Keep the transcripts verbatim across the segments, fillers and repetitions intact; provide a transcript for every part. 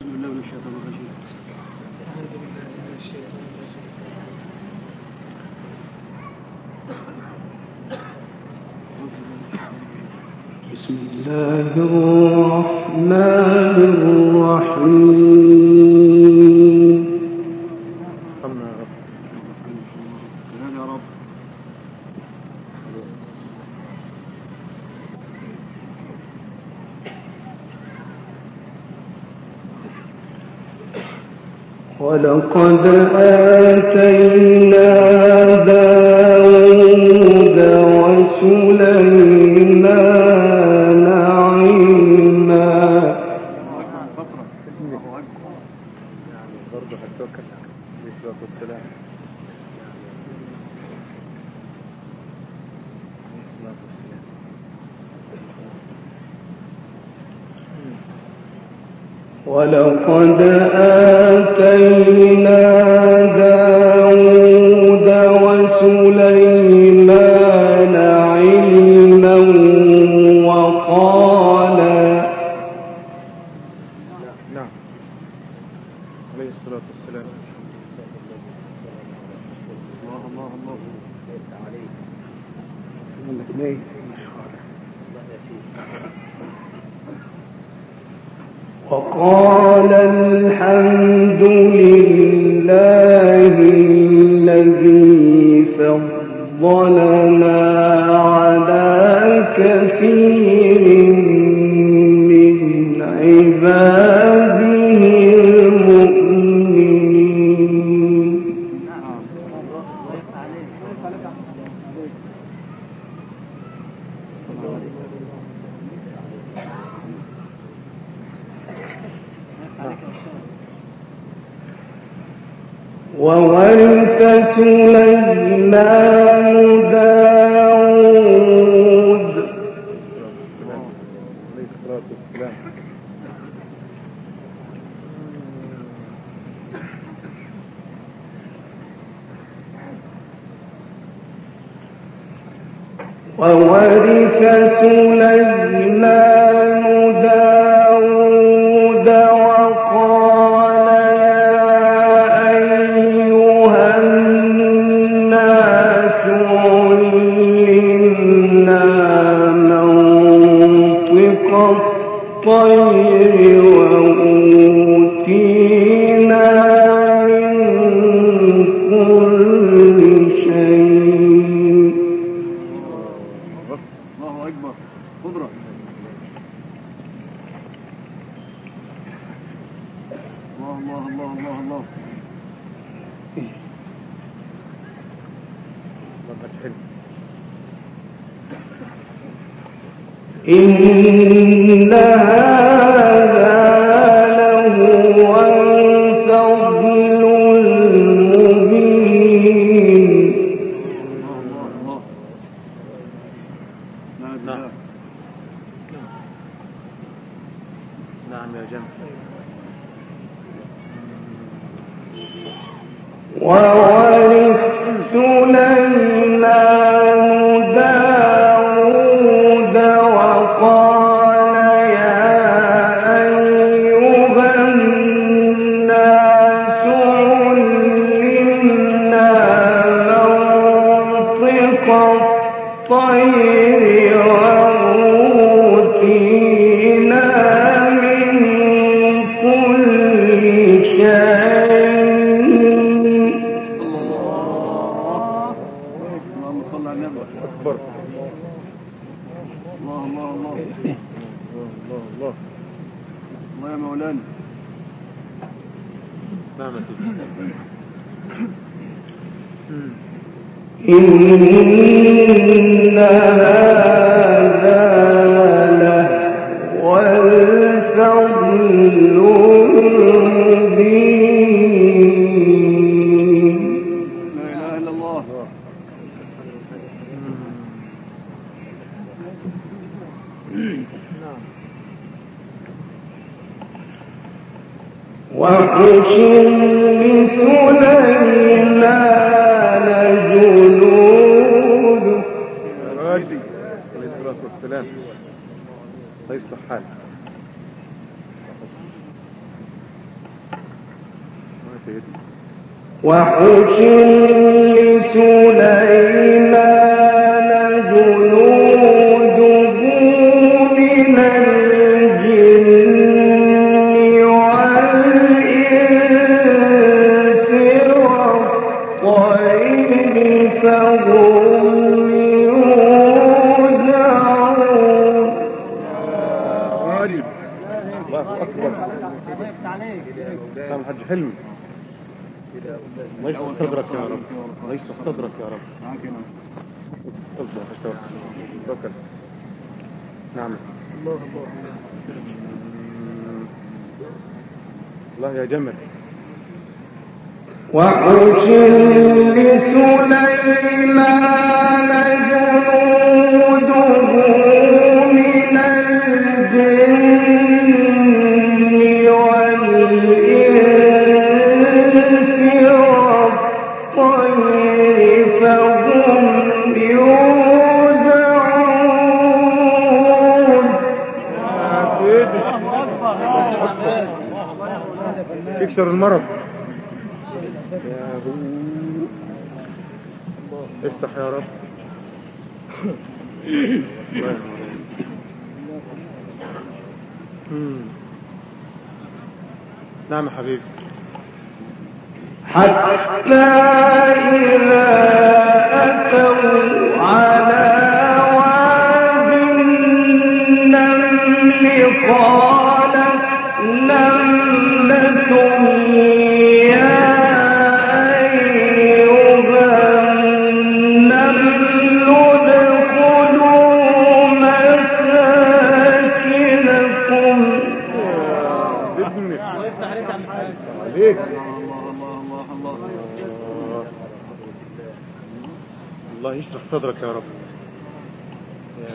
بسم الله الرحمن الرحيم. ولقد آتينا داود وسليمان علما. برضه هتوكل بالصلاة والسلام. ولقد آتينا داود وسليمان علما وقال نعم عليه الصلاة والسلام. الله الله الله وقال الحمد لله الذي فضلنا على كثير من عباده المؤمنين. وورث سليمان داود عليه الصلاة والسلام. وورث سليمان داود وقال يا أيها الناس علمنا منطق الطير وأوتينا من كل شيء. الله أكبر. قدرة. الله الله الله الله الله. إن هذا لهو الفضل المبين. الله الله. نعم نعم يا جماعة. وورث سليمان داود وقال يا أيها الناس علمنا منطق الطير وأوتينا من كل شيء. أكبر. الله الله الله الله الله الله يا مولانا. نعم يا سيدي. إن هذا لهو الفضل المبين. لا إله إلا الله. وحشر لسليمان جنود. عليه الصلاة والسلام. الله يصلح حالك. سيدنا. وحشر لسليمان جنوده من الجن والإنس والطير فهم يوزعون. غالب الله أكبر. سلام حج حلمي. الله يشرح صدرك يا رب. الله يشرح صدرك يا رب. تفضل توكل. نعم. الله الله الله يا جمل. وحشر لسليمان جنوده من الجن والإنس والطير فهم يوزعون. يكسر المرض. افتح يا رب. نعم يا حبيبي. حتى إذا أتوا على واد النمل قالت نملة يا أيها النمل ادخلوا مساكنكم. عليك. الله يشرح صدرك يا رب. يا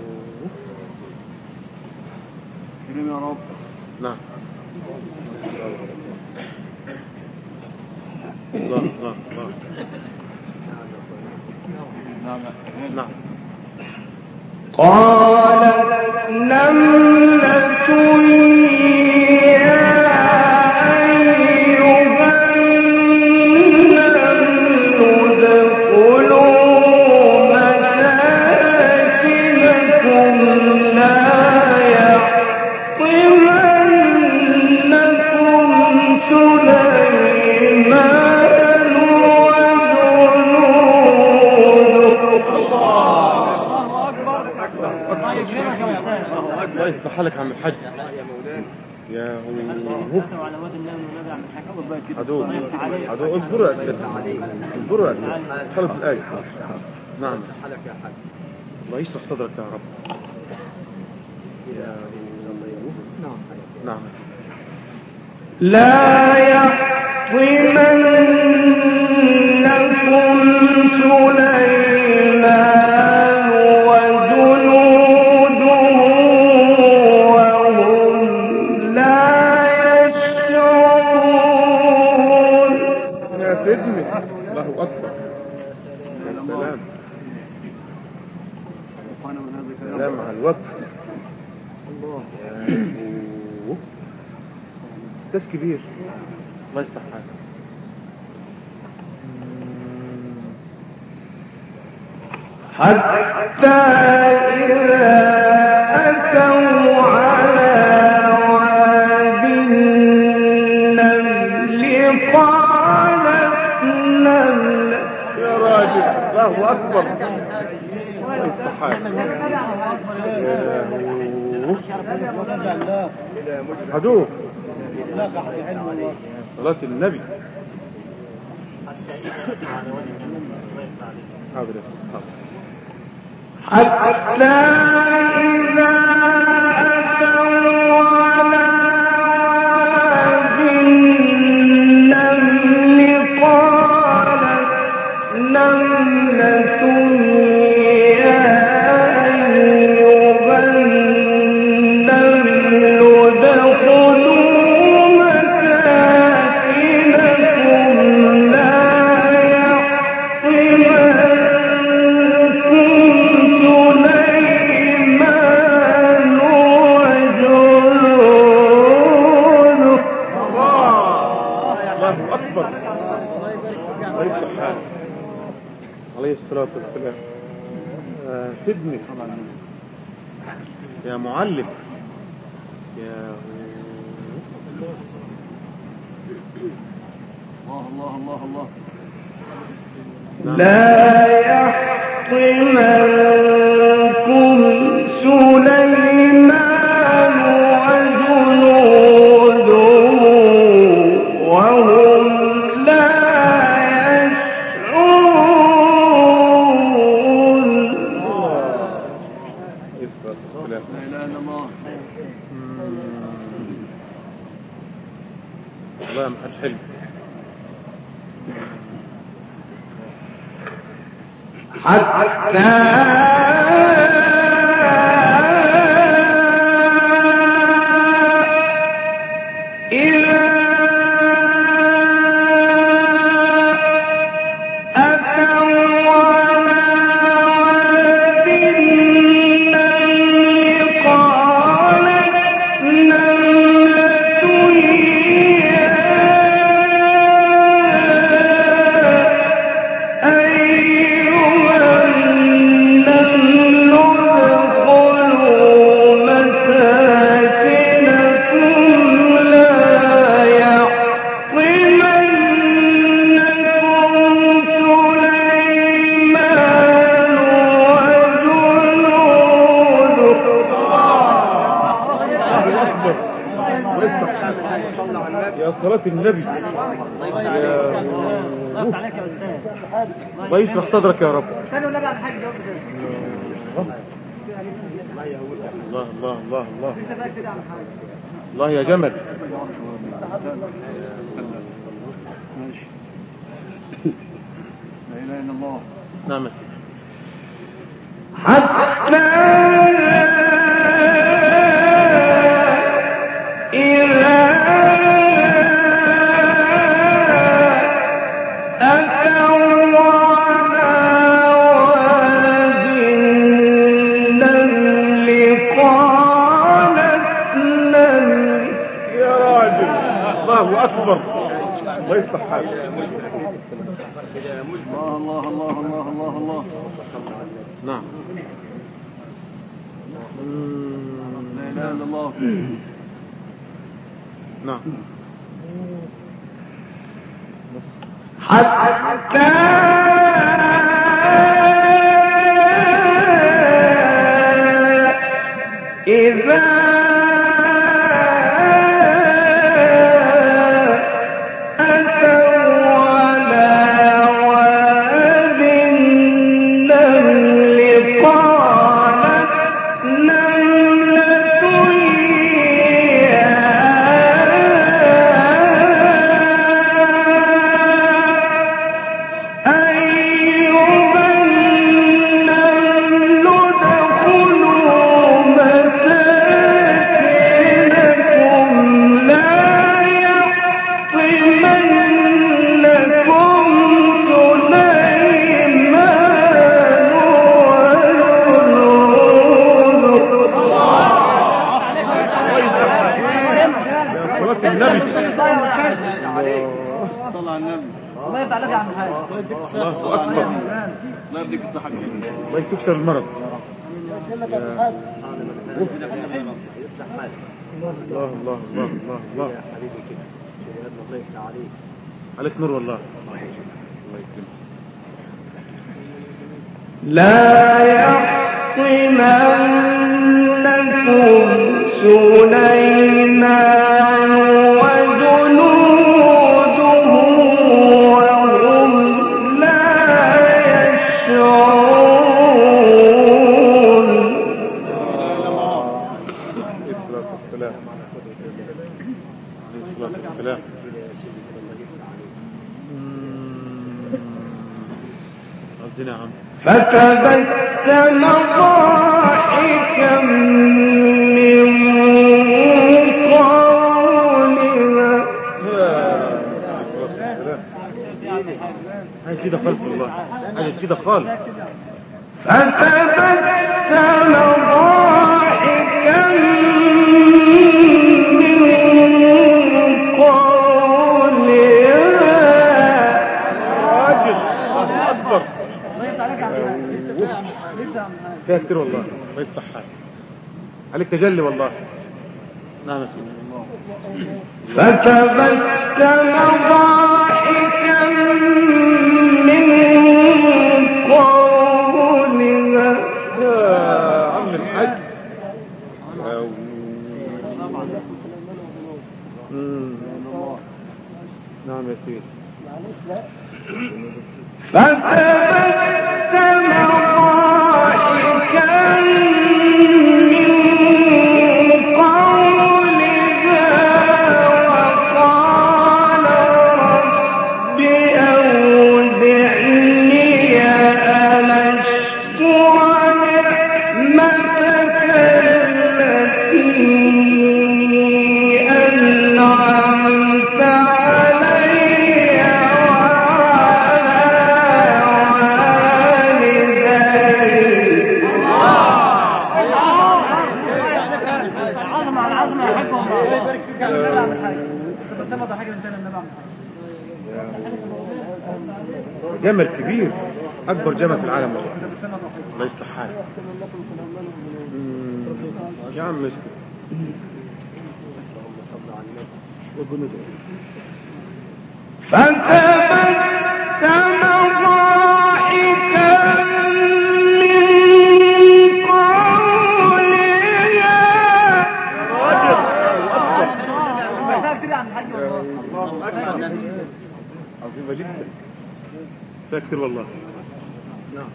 كريم يا رب. نعم. الله الله الله. نعم. قالت نملة يا أيها النمل ادخلوا مساكنكم لا يحطمنكم سليمان الله يصلح حالك يا عم الحاج. يا هو عدو عدو اصبروا يا سيدي. اصبروا يا سيدي. خلص الآية. نعم. الله يشرح صدرك يا رب. يا نعم نعم. لا يحطمنكم سليمان وجنوده وهم لا يشعرون. يا سيدنا الله أكبر. سلام سلام على الوقت. الله استاذ كبير. الله يصلح حالك. حتى إذا أتوا على واد النمل قالت نملة. يا راجل الله أكبر. الله يصلح حالك. هدوء صلاة النبي. حاضر حتى إذا أتوا على واد النمل قالت نملة يا أيها النمل ادخلوا مساكنكم لا يحطمنكم سليمان وجنوده أكبر. الله يصلح حالك. عليه الصلاة والسلام. آه سيدني يا معلم يا الله الله الله الله. لا يحطمنكم سليمان وجنوده وهم لا يشعرون. لا إله إلا الله. والله ما حد حلو. حتى إذا أتوا على واد النمل قالت نملة يا أيها النمل ادخلوا مساكنكم لا يحطمنكم سليمان وجنوده. الله أكبر. يا صلاة النبي يا الله يشرح صدرك يا رب. الله الله الله الله الله يا جمل. لا إله إلا الله. نعم يا سيدي. حتى إذا أتوا على واد النمل قالت نملة يا راجل الله أكبر. الله يصلح حالك. الله الله الله الله الله الله. نعم. لا إله إلا الله. نعم. حتى إذا أتوا على واد النمل قالت نملة يا أيها النمل ادخلوا مساكنكم لا يحطمنكم سليمان وجنوده. يا صلاة النبي. صلى على النبي. الله يفتح عليك يا عم الحاج. الله أكبر. الله يديك الصحة. الله يكسر المرض. الله الله الله الله الله عليك نور والله. الله يكرمك. لا يحطمنكم سليمان وجنوده وهم لا يشعرون. عليه الصلاة والسلام. عليه الصلاة والسلام. عزينا يا عم. فتبسم ضاحكا من قولها. حاجة كده خالص والله. حاجة كده خالص. فتبسم ضاحكا من قولها فيها كتير والله. الله يصلح حالك. عليك تجلي والله. نعم يا سيدي. فتبسم ضاحكا من قولها يا عم الحاج. نعم يا سيدي. فتبسم ضاحكا من قولها وقال رب أوزعني أن أشكر نعمتك التي أنعمت علي جمل كبير، اكبر جمل في العالم والله. الله يصلح حالك يا عم. اسكت. فتبسم ضاحكا من قولها عظيمة جدا. فاكر والله. نعم.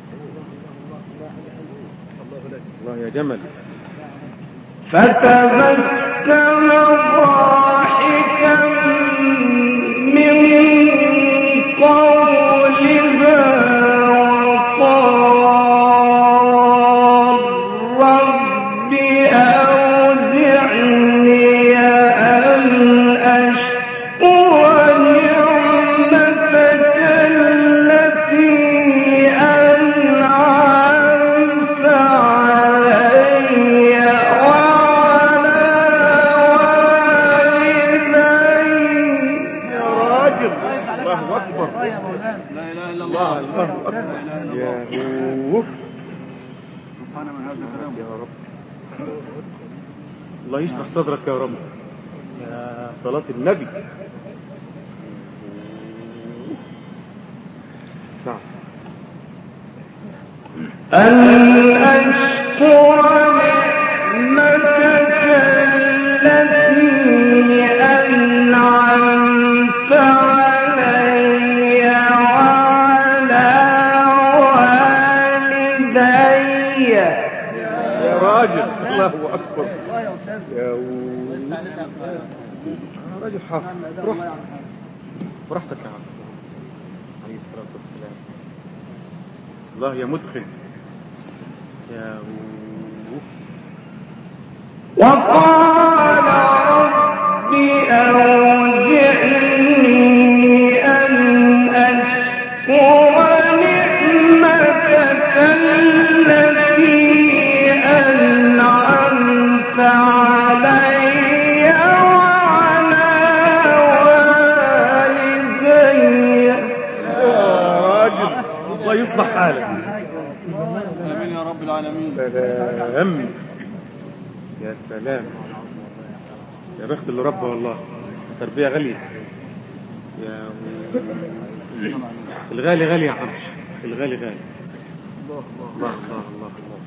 الله يا جمل. فتبسم ضاحكا من قولها وقال رب أوزعني أن أشكر نعمتك التي أنعمت علي وعلى والدي. يا راجل. الله أكبر. لا اله الا الله الله. الله أكبر. يا هو. سبحان من هذا الكلام. يا رب. الله يشرح صدرك يا رب. يا صلاة النبي. نعم. أن أشكر نعمتك التي أنعمت علي وعلى والدي. يا راجل. الله أكبر. يا و... راجل حافظ. روح براحتك يا عم. عليه الصلاة والسلام. الله يا مدخل. يا و... وقال رب أوزعني أن أشكر نعمتك التي أنعمت علي وعلى والدي. يا راجل. الله يصلح حالك. امين يا رب العالمين. سلام. يا سلام. يا بخت اللي ربه والله. تربية غالية. يا الغالي غالي يا عم. الغالي غالي. الله الله الله الله الله.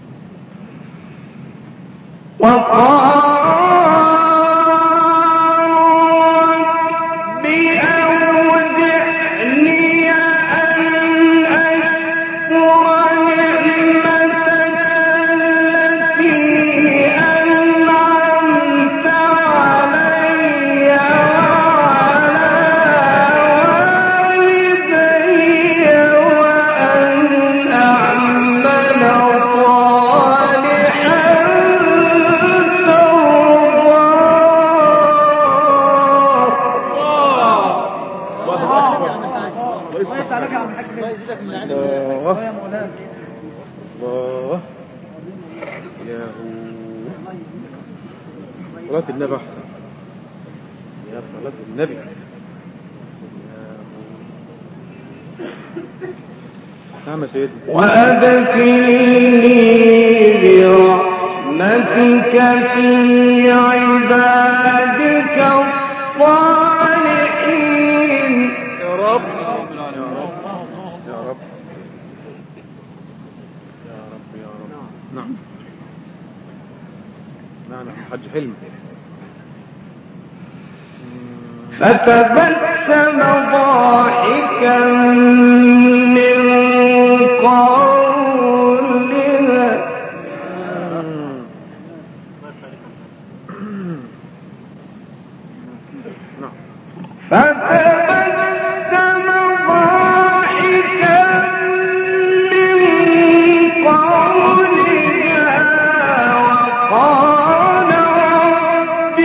وقال رب أوزعني أن أشكر نعمتك التي أنعمت علي وعلى والدي وأن أعمل صالحا الله الله. يا هو. صلاة النبي أحسن. يا صلاة النبي. يا هو. نعم يا سيدي. وأدخلني برحمتك في عبادك الصالحين. يا رب يا رب يا رب يا رب يا رب. نعم نعم حج حلم. فتبسم ضاحكا من قولها فتبسم ضاحكا من قولها وقال رب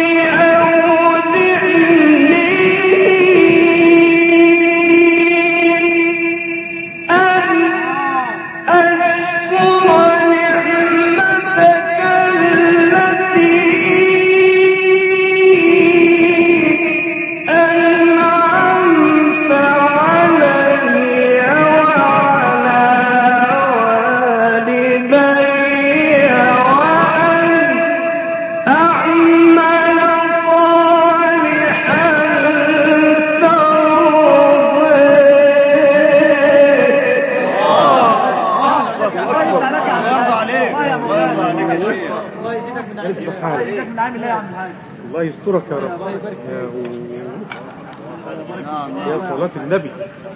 الله يسترك يا رب. يا صلاة النبي.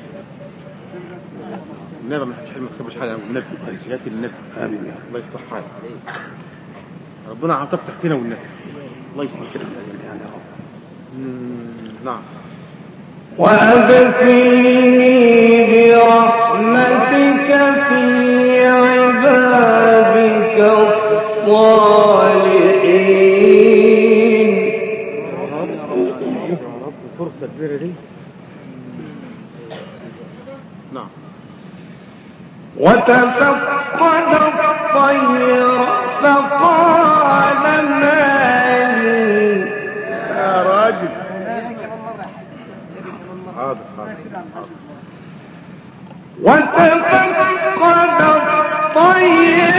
النبي ما حدش حلم ما تخبش حاجة النبي. يا النبي. آمين. الله يصلح حالك. ربنا عطاك تحتنا والنبي. الله يصلح كده. نعم. وأدخلني برحمتك في عبادك الصالحين. يا رب فرصة كبيرة دي. نعم. وتفقد الطير فقال ما لي. يا راجل. حاضر حاضر. وتفقد الطير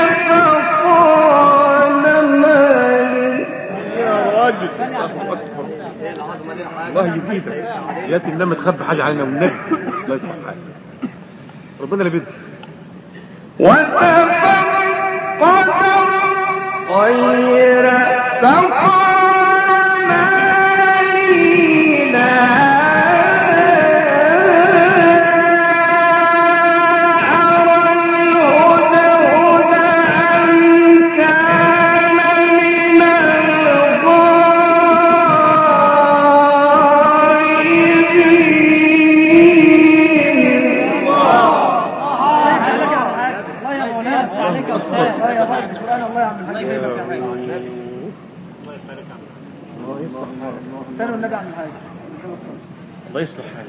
فقال ما لي. يا راجل. الله يزيدك. ياتي النبي تخبي حاجة علينا والنبي. الله يصلح حالك. ربنا اللي بيدك. وتفقد الطير فقال ما لي لا أرى الهدهد أم كان من الله يصلح حالك.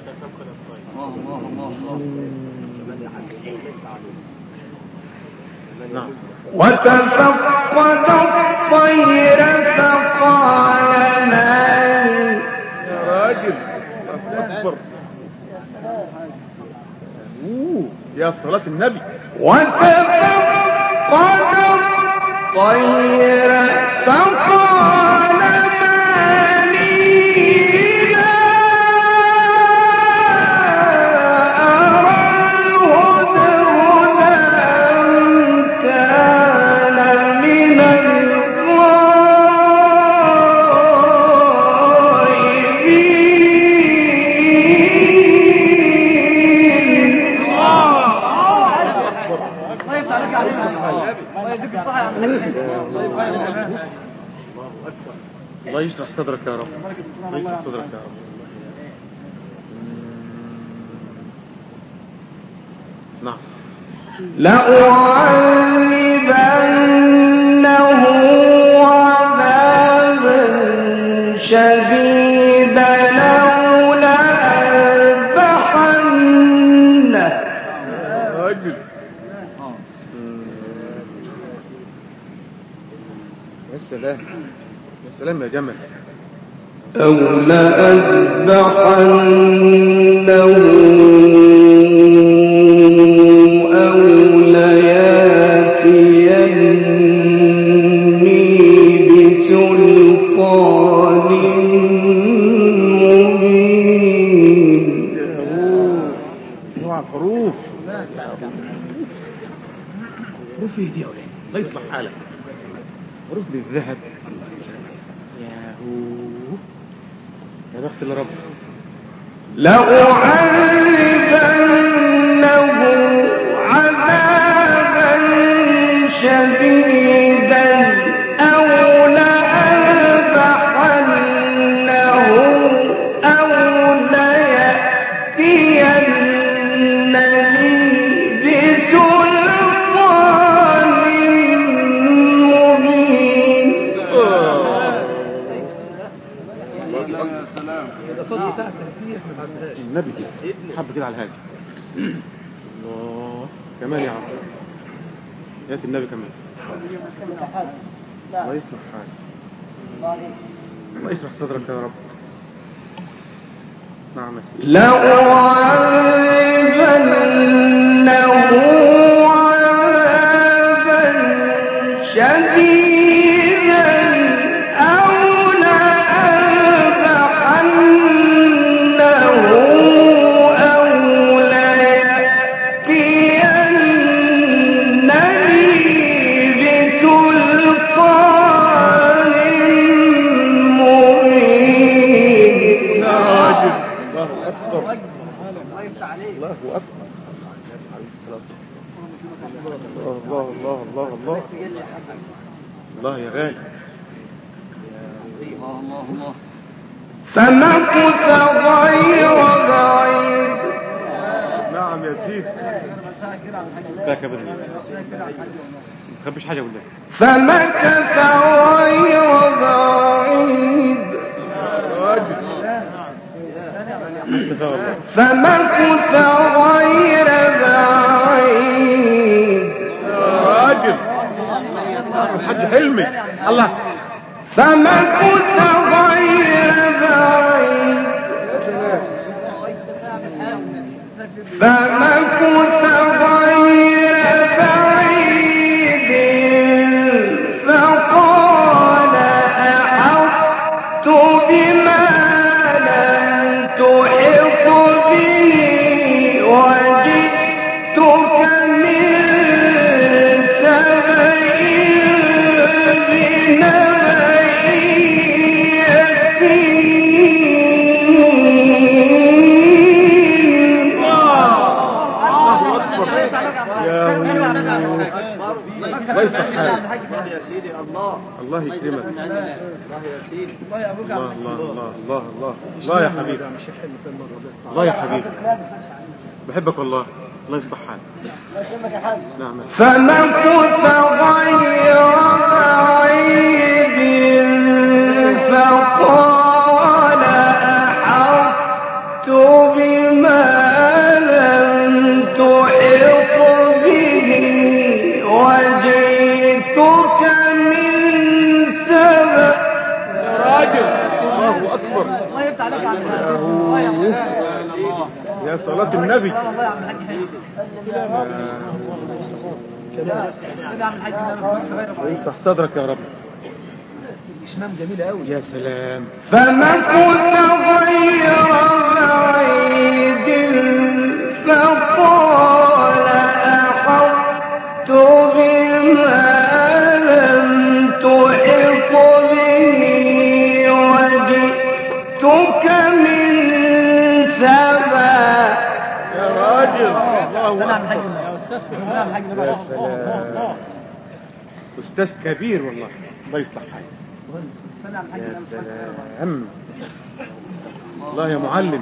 نعم. وتفقد الطير فقال ما لي. يا راجل أكبر. يا صلاة النبي. وتفقد الطير فقال ما لي لا أرى الهدهد أم كان من الله يشرح صدرك يا رب. الله يشرح صدرك يا رب. نعم. لأعذبنه عذابا شديدا أو لأذبحنه. راجل. يا سلام يا سلام يا جمل. أو لأذبحنه ايه دي يا ولاد؟ الله يصلح حالك. عروض للذهب. ياهو يا بخت اللي رب. لأعذبنه عذابا شديدا أو لأذبحنه أو ليأتينني بسلطان مبين. يا سلام. النبي كده حب كده على الهادي. الله كمان يا عم. يا النبي كمان. الله يصلح حالك. الله يشرح صدرك يا رب. نعم. لأعذبنه عذابا شديدا أو لأذبحنه أو ليأتينني بسلطان مبين. الله أكبر. الله أكبر. الله الله الله الله الله الله يا غالي. الله الله الله. فمكث غير بعيد. نعم يا سيدي. باك يا بدري. ما تخبيش حاجة بالله. فمكث غير بعيد. فمكث غير بعيد. راجل الحاج حلمي. الله. فمكث غير بعيد. فمكث غير بعيد فقال أحطت بما لم تحط به وجئتك من سبأ بنبأ يقين. الله يصلح حالك. الله يكرمك. الله الله الله الله الله الله يا حبيبي. الله يا حبيبي بحبك والله. الله يصلح حالك. نعم. فمكث غير بعيد فقال أحطت بما لم تحط به وجئتك من سبأ. يا راجل. الله أكبر. يا صلاة النبي. يصح صدرك يا رب. يا سلام. فمكث غير بعيد فقال أحطت بما لم تحط به وجئتك من سبأ. يا راجل. الله أكبر. يا سلام. أستاذ كبير والله. الله يصلح حالك. يا سلام. الله يا معلم.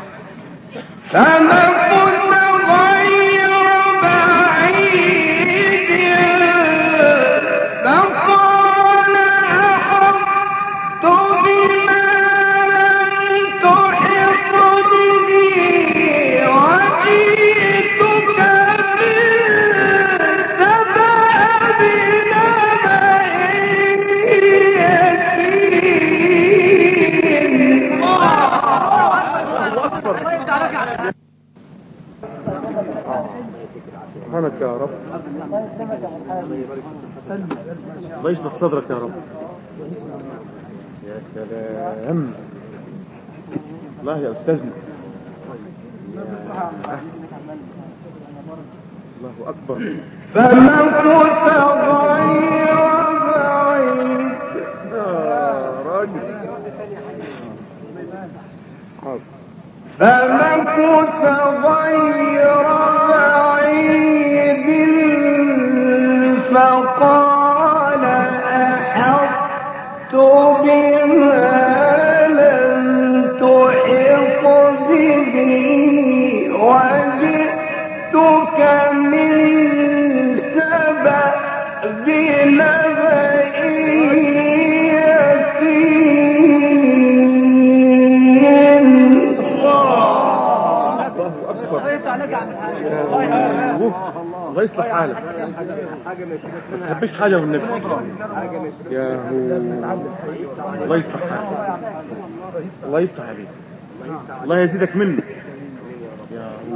فمكث غير بعيد فقال أحطت بما لم تحط به وجئتك من سبأ بنبأ يقين. سبحانك يا رب. الله يصلح صدرك يا رب. يا سلام. الله يا أستاذنا. الله أكبر. فمكث غير بعيد يا راجل. فمكث غير بعيد فقال أحطت بما لم تحط به وجئتك من سبأ بنبأ الله يصلح حالك. ما تخبيش حاجة والنبي. يا هو الله يصلح حالك. الله يفتح عليك. الله يزيدك منه. يا هو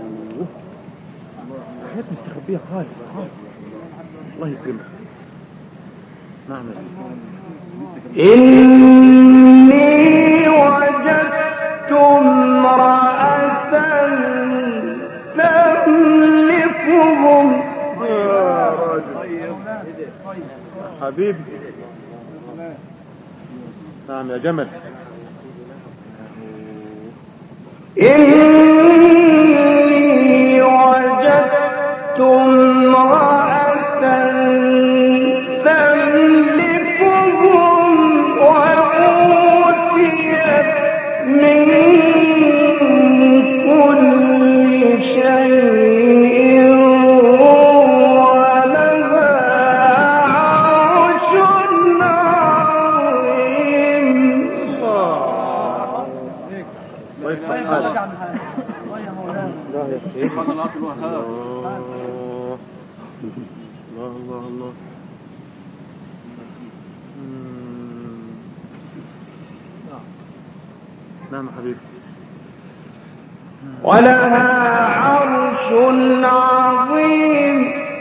حياة مستخبية خالص خالص. الله يكرمك. نعم يا سيدي. إني وجدت امرأة تملكهم. يا راجل حبيبي. نعم يا جمل. إني وجدت امرأة تملكهم وأوتيت من كل شيء ولها عرش عظيم. الله يصلح حالك. لا يا شيخ. الله الله الله. نعم حبيبي. ولها عرش عظيم.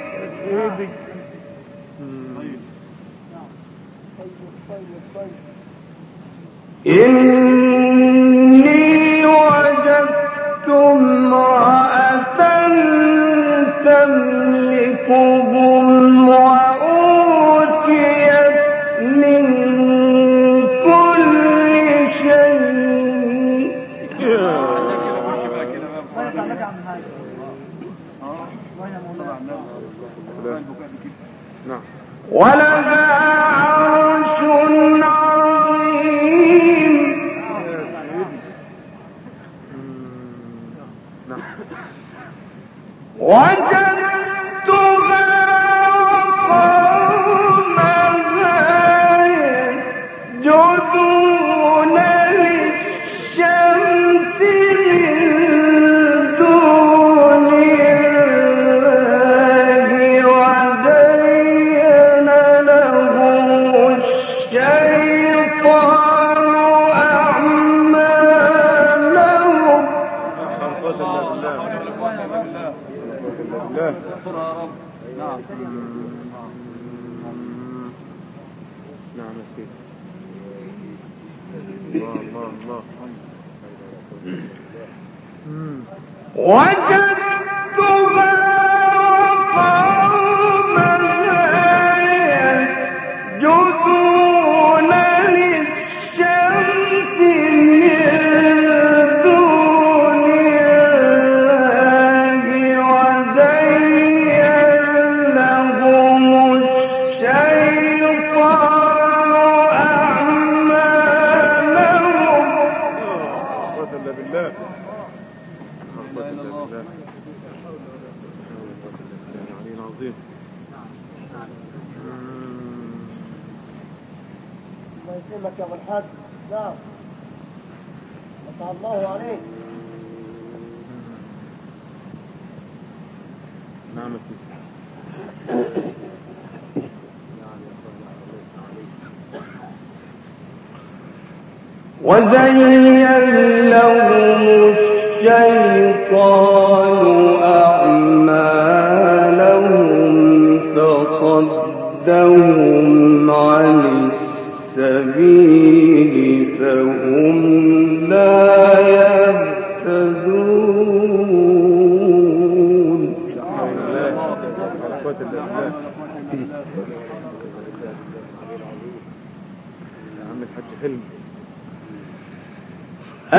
إني وجدت امرأة تملكهم وأوتيت من كل شيء. نعم. ولها عرش عظيم. نعم. وجدتها وقومها يسجدون للشمس من دون الله وزين لهم الشيطان أعمالهم. نعم. نعم يا سيدي. الله الله الله. وجدتها وقومها يسجدون للشمس من دون الله وزين لهم الشيطان أعمالهم. بالله. عظيم. الله يسلمك يا ابو الحاج. نعم. فتح الله عليك. نعم يا سيدي. وزين لهم الشيطان أعمالهم فصدهم عن السبيل فهم لا يهتدون.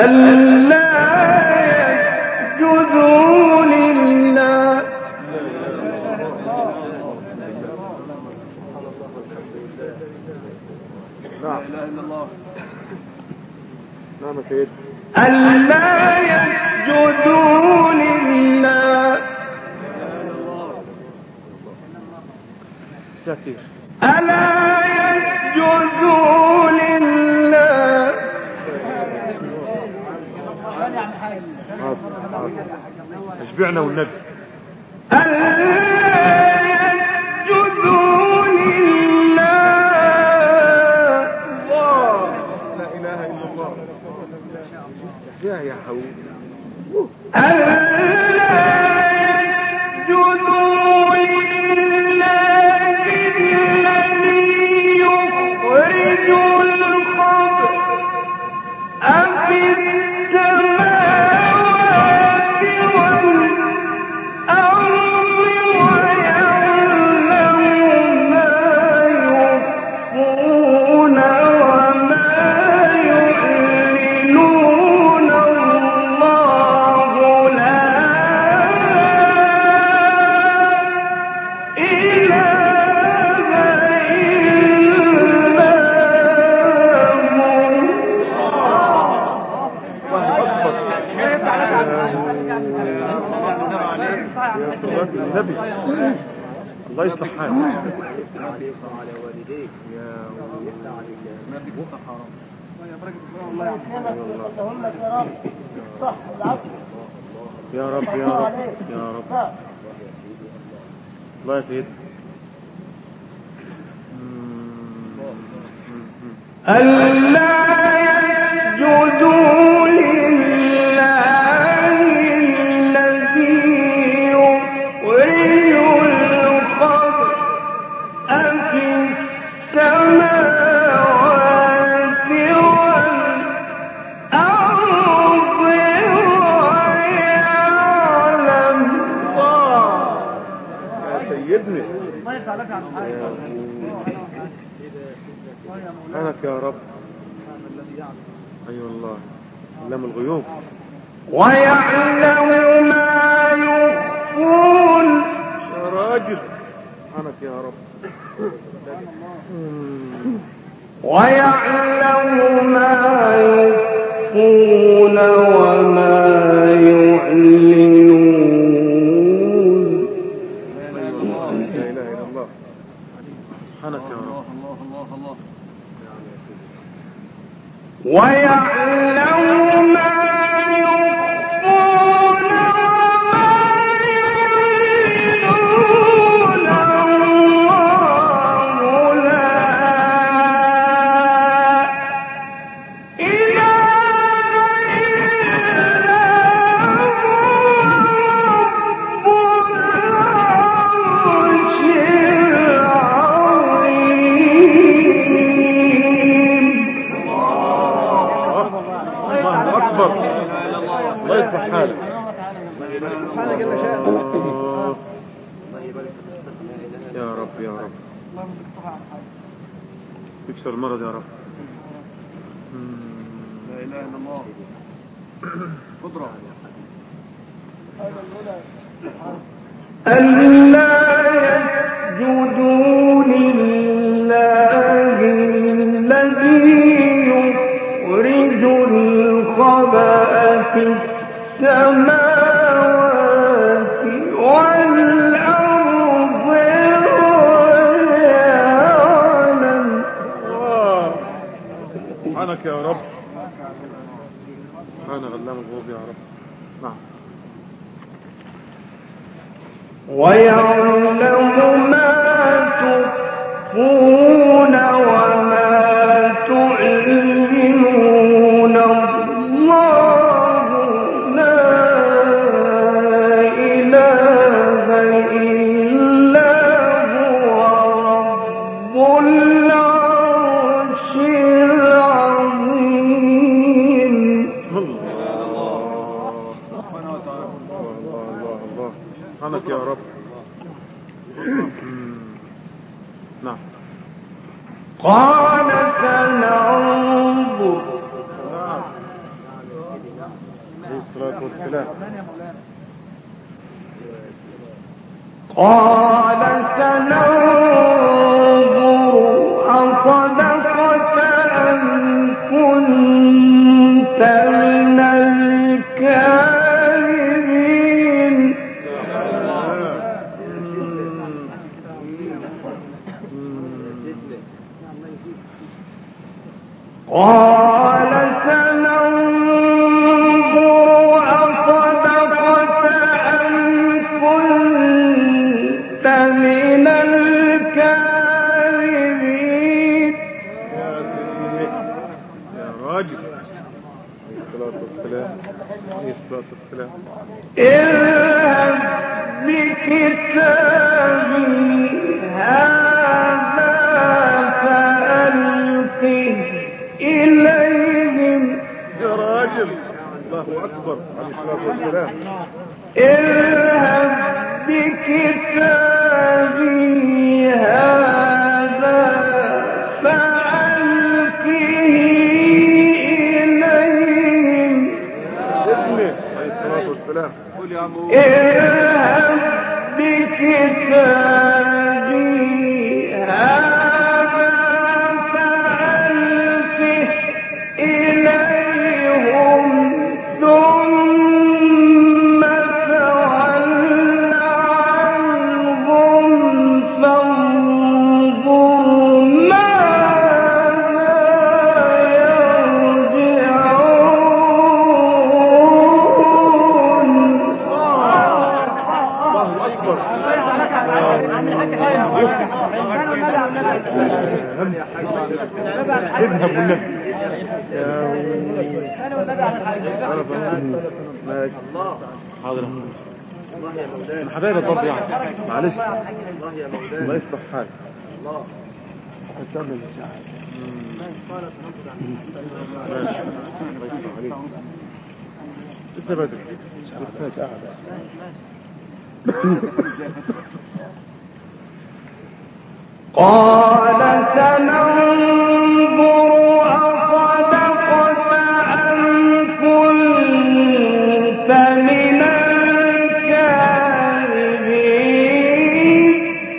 ألا يسجدوا لله لا اله الا الله. نعم يا سيدي. ألا يسجدوا لله شاكر. ألا يسجدوا لله اشبعنا والنبي. ألا يسجدوا لله لا اله الا الله. يا يا حبيبي. ألا يسجدوا لله الذي يخرج الخبء أفي السماوات والأرض ويعلم ما يخفون وما يعلنون الله لا إله إلا يا صلاة النبي. الله يصلح حالك. يا رب يا رب يا رب. الله يا سيدي. ألا يسجدوا لله الذي يخرج الخبء أفي السماوات والأرض ويعلم الله. يا سيدنا. سبحانك يا رب. ايوه الله. علام الغيوب. ويعلم ما يخفون. يا راجل. سبحانك يا رب. ويعلم ما يخفون وما يعلنون. لا اله الا الله. سبحانك يا رب. ويعلم ما يخفون وما يعلنون الله لا إله إلا هو رب العرش العظيم. الله اكبر. الله يصلح حالك. يا رب يا رب. يكسر المرض يا رب. لا اله الا الله. قدرة. ألا يسجدوا لله الذي يخرج الخبأ في السماوات والأرض ويعلم. سبحانك يا رب. سبحان علام الغيوب يا رب. نعم. ويعلم ما تخفون وما تعلنون الله لا إله إلا هو رب العرش العظيم. سبحانك يا رب. نعم. قال سننظر الصلاة والسلام. قال سننظر أصدقت أم كنت من الكاذبين. قال سننظر أصدقت أم كنت من الكاذبين. يا راجل عليه الصلاة والسلام عليه الصلاة والسلام. اذهب بكتابي هذا فألقه إليهم. يا راجل الله أكبر عليه الصلاة والسلام. اذهب بكتابي هذا فألقه إليهم. ابني عليه الصلاة والسلام. اذهب بكتابي هذا فألقه إليهم ثم تول عنهم فانظر ماذا يرجعون. الله أكبر. اذهب والنبي. ماشي حاضر. انا حبايب الضرب يعني معلش الله يصلح حالك. الله هكمل ماشي الله يصلح عليك. لسه بدري لسه قاعد. قال سننظر أصدقت أم كنت من الكاذبين.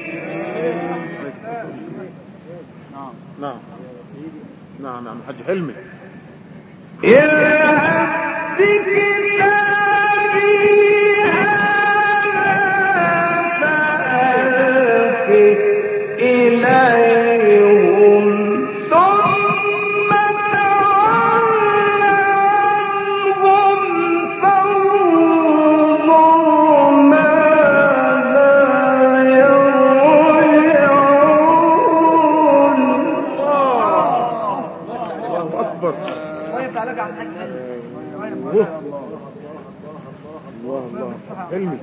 نعم نعم نعم حاج حلمي. اذهب بكتابي هذا فألقه إليهم ثم تول عنهم فانظر ماذا يرجعون. الله أكبر. الله الله حلمي.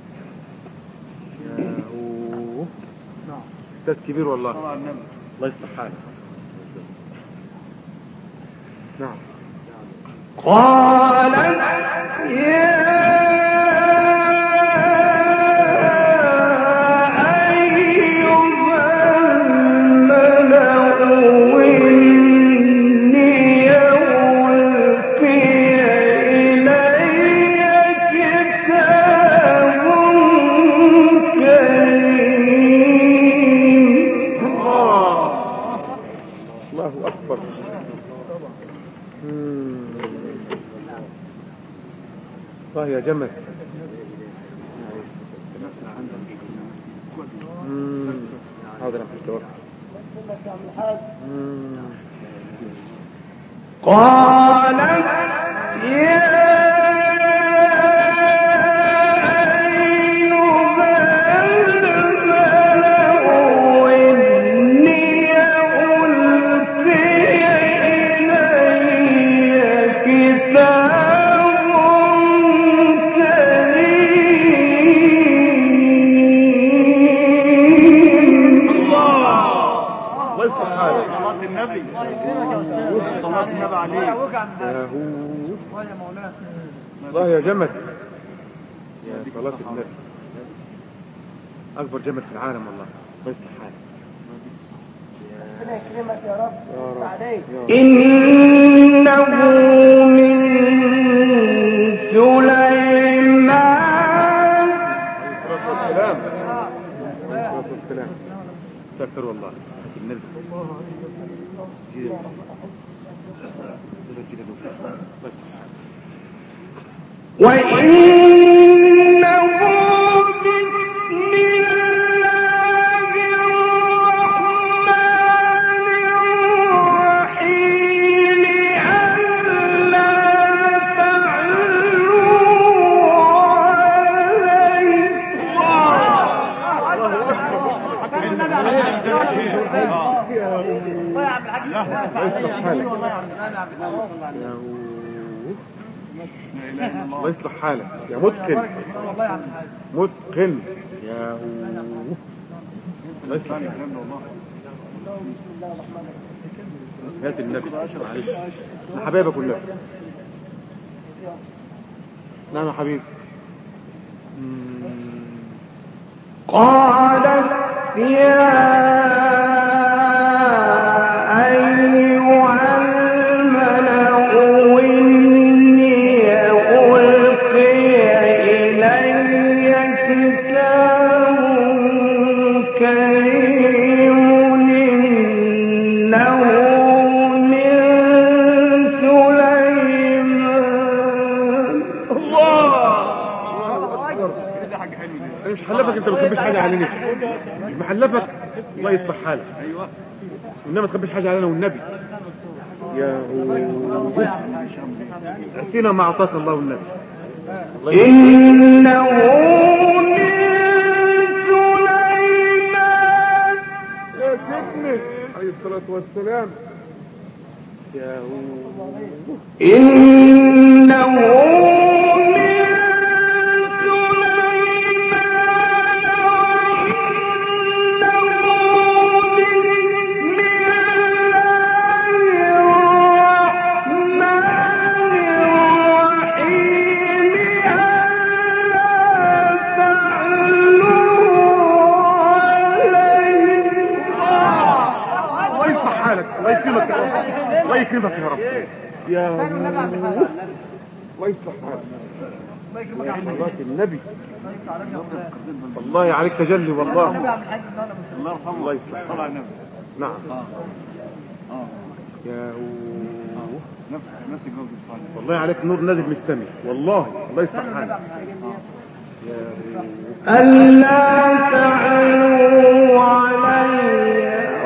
يا أوه. أستاذ كبير والله الله يصلح حالك. نعم. قالت يا أيها الملأ إني ألقي إلي كتاب كريم. الله أكبر. الله يا جمل. حاضر أحمد توقف. قالت يا الله يا جمل. يا صلاة النبي. أكبر جمل في العالم والله الله يصلح حالك. يا رب يا رب. إنه من استغفر والله النبي جيد بس وإنه بسم الله الرحمن الرحيم ألا الله يصلح حالك يا متقن متقن يا هو الله يصلح حالك هات النبي معلش حبايبك كلها نعم يا حبيبي قالت يا محلفك انت ما تخبيش حاجه علينا محلفك الله يصلح حالك ايوه والنبي ما تخبيش حاجه علينا والنبي يا اعطينا ما اعطاك الله والنبي انه من سليمان يا سيدنا عليه الصلاه والسلام يا انه الله يكرمك يا رب يا الله يصلح حالك يا حضرات النبي والله عليك تجلي والله الله يصلح حالك نعم يا والله عليك نور نازل من السماء والله الله يصلح حالك ألا تعلوا علي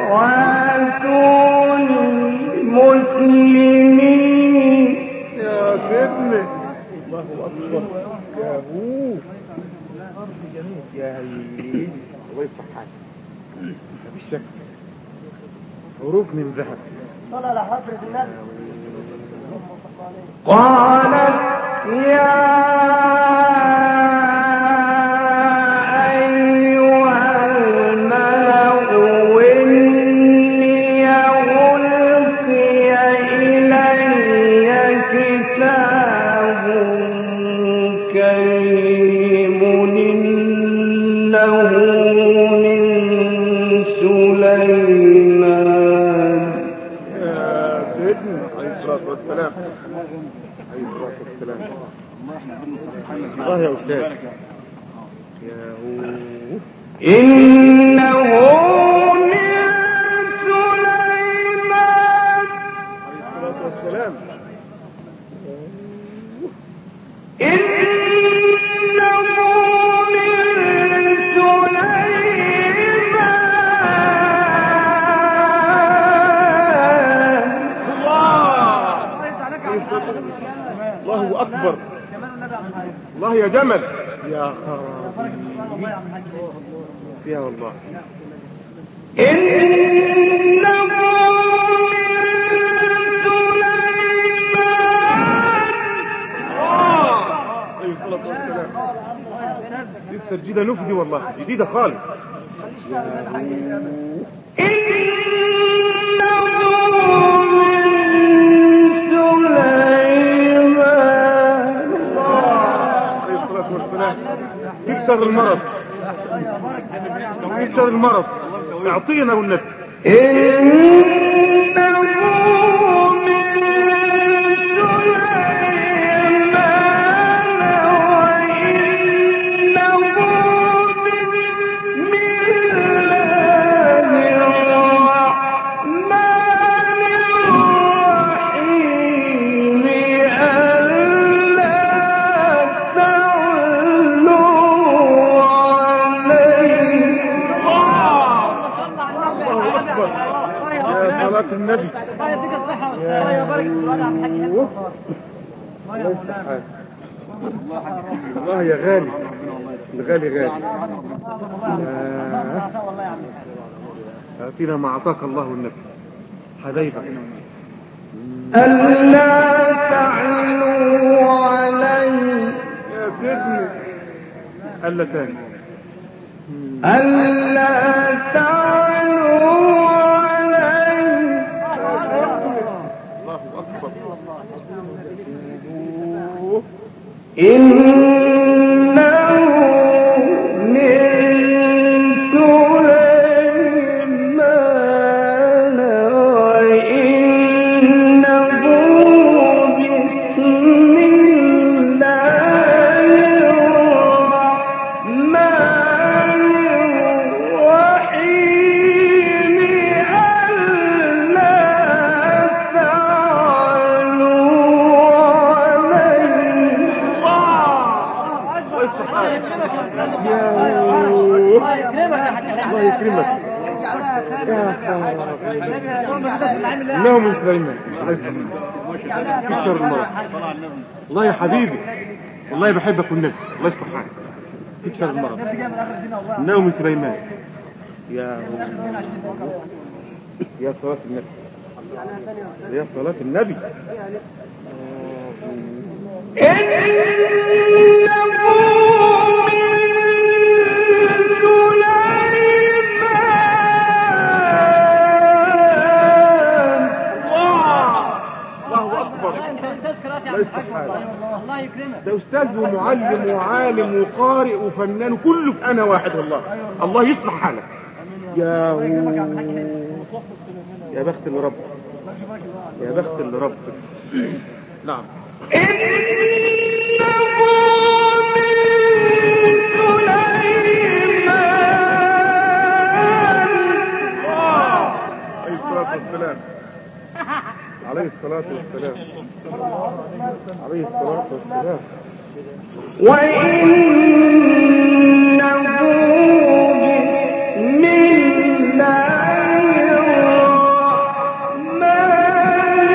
وأتوني مسلمين يا سيدنا الله أكبر يا هو يا هيدي الله يصلح حالك مفيش شك حروف من ذهب صلى على حضرة النبي قالت يا والسلام عليه الصلاة والسلام الله يا أستاذ يا هو إنه من سليمان عليه الصلاة والسلام إنه من الله أكبر الله يا جمل يا خرابي فيها والله إنه من سليمان عليه الصلاة والسلام لسه جديدة نفدي والله جديدة خالص تكسر المرض تكسر المرض اعطينا والنبي إنه من سليمان وإنه بسم الله الله يفتح حالك. والله يا غالي، الغالي غالي. أعطينا ما أعطاك الله والنبي حبايبك. ألا تعلوا علي يا سيدنا ألا تاني. ألا تعلوا علي الله أكبر. إنه من سليمان وإنه بسم الله الرحمن الرحيم ألا تعلوا الله يكرمك يا انه من سليمان. تكسر المرض. الله يا حبيبي، والله بحبك والنبي. الله يصلح حالك. تكسر المرض. انه من سليمان. يا يا صلاة النبي، يا صلاة النبي. الله يكرمك. ده استاذ ومعلم وعالم وقارئ وفنان وكله في انا واحد. والله الله يصلح حالك. يا و... يا بخت اللي رب، يا بخت اللي رب. نعم. عليه الصلاة والسلام، عليه الصلاة والسلام، عليه الصلاة والسلام. وإنه بسم الله الرحمن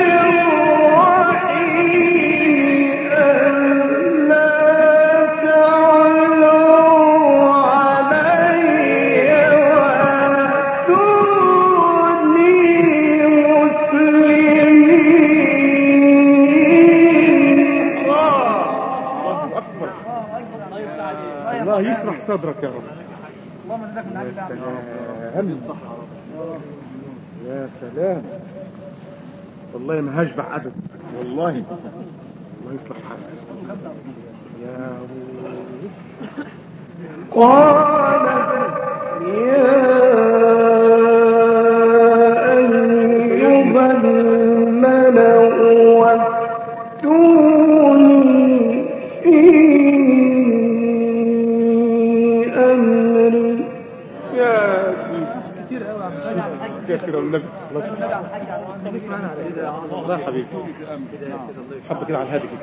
الرحيم ألا تعلوا علي وأتوني مسلمين. الله يشرح صدرك يا رب. يا سلام، يا سلام. والله ما هشبع ابدا والله. الله يصلح حالك يا قال يا أيها الملأ وافتوني في أمري. يا كثير كده والنبي. الله يا حبيبي، حبه كده على الهادي كده.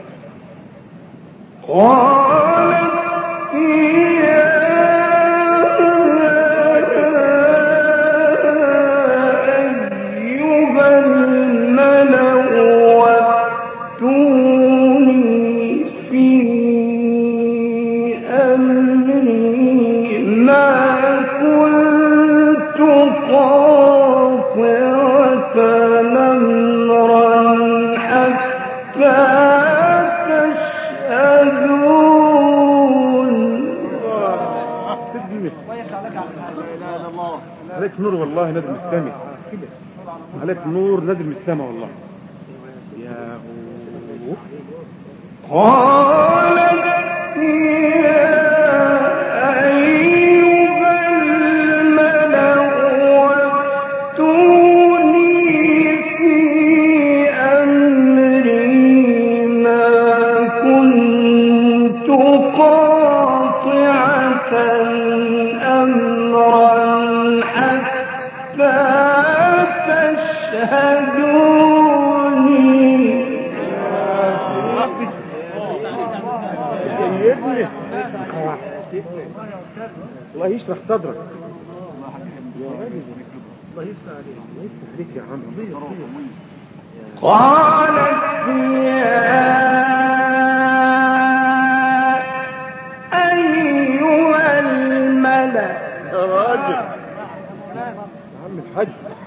قالت يا أيها الملأ وافتوني في أمري ما كنت قاطعة أمرا حتى تشهدون. عليك نور والله نازل من السماء. عليك نور نازل من السماء والله. يا هو. قالت يا أيها الملأ وافتوني في أمري ما كنت قاطعة أمرا حتى تشهدوني. سيدني الله يشرح صدرك. الله يفتح عليك، الله يفتح عليك يا عم. قالت يا الحج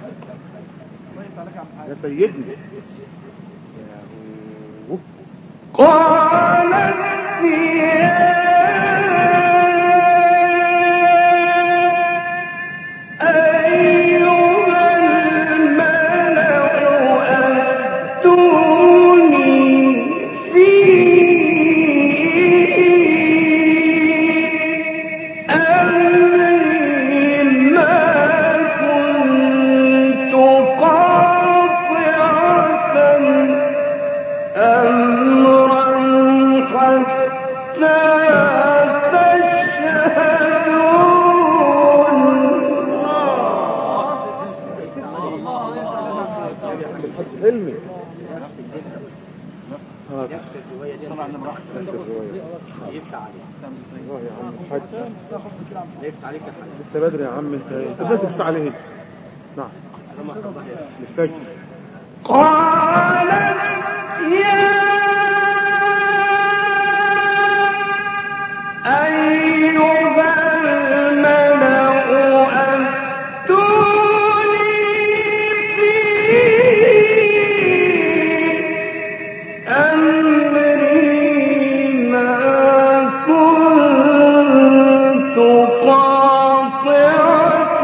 يا سيدنا. قالت يا علمي. طبعا نمرح يفتح عليك والله يا عم الحاج، يفتح عليك يا حاج. لسه بدري يا عم، انت انت ماسك الساعه ليه؟ نعم الفجر. قالت يا أيها الملأ أفتوني في أمري ما كنت قاطعة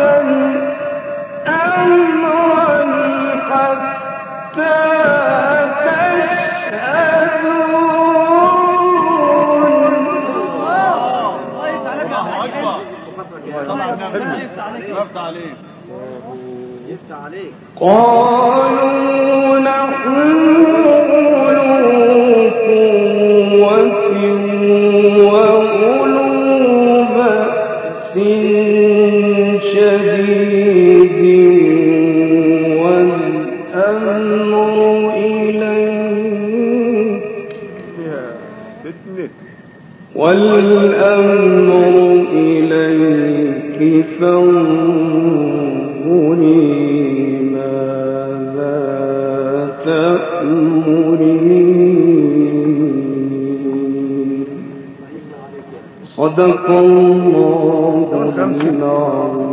أمرا حتى قالوا نحن أولو قوة وأولو بأس شديد والأمر إليك والأمر إليك فانظري ماذا تأمرين. صدق الله العظيم.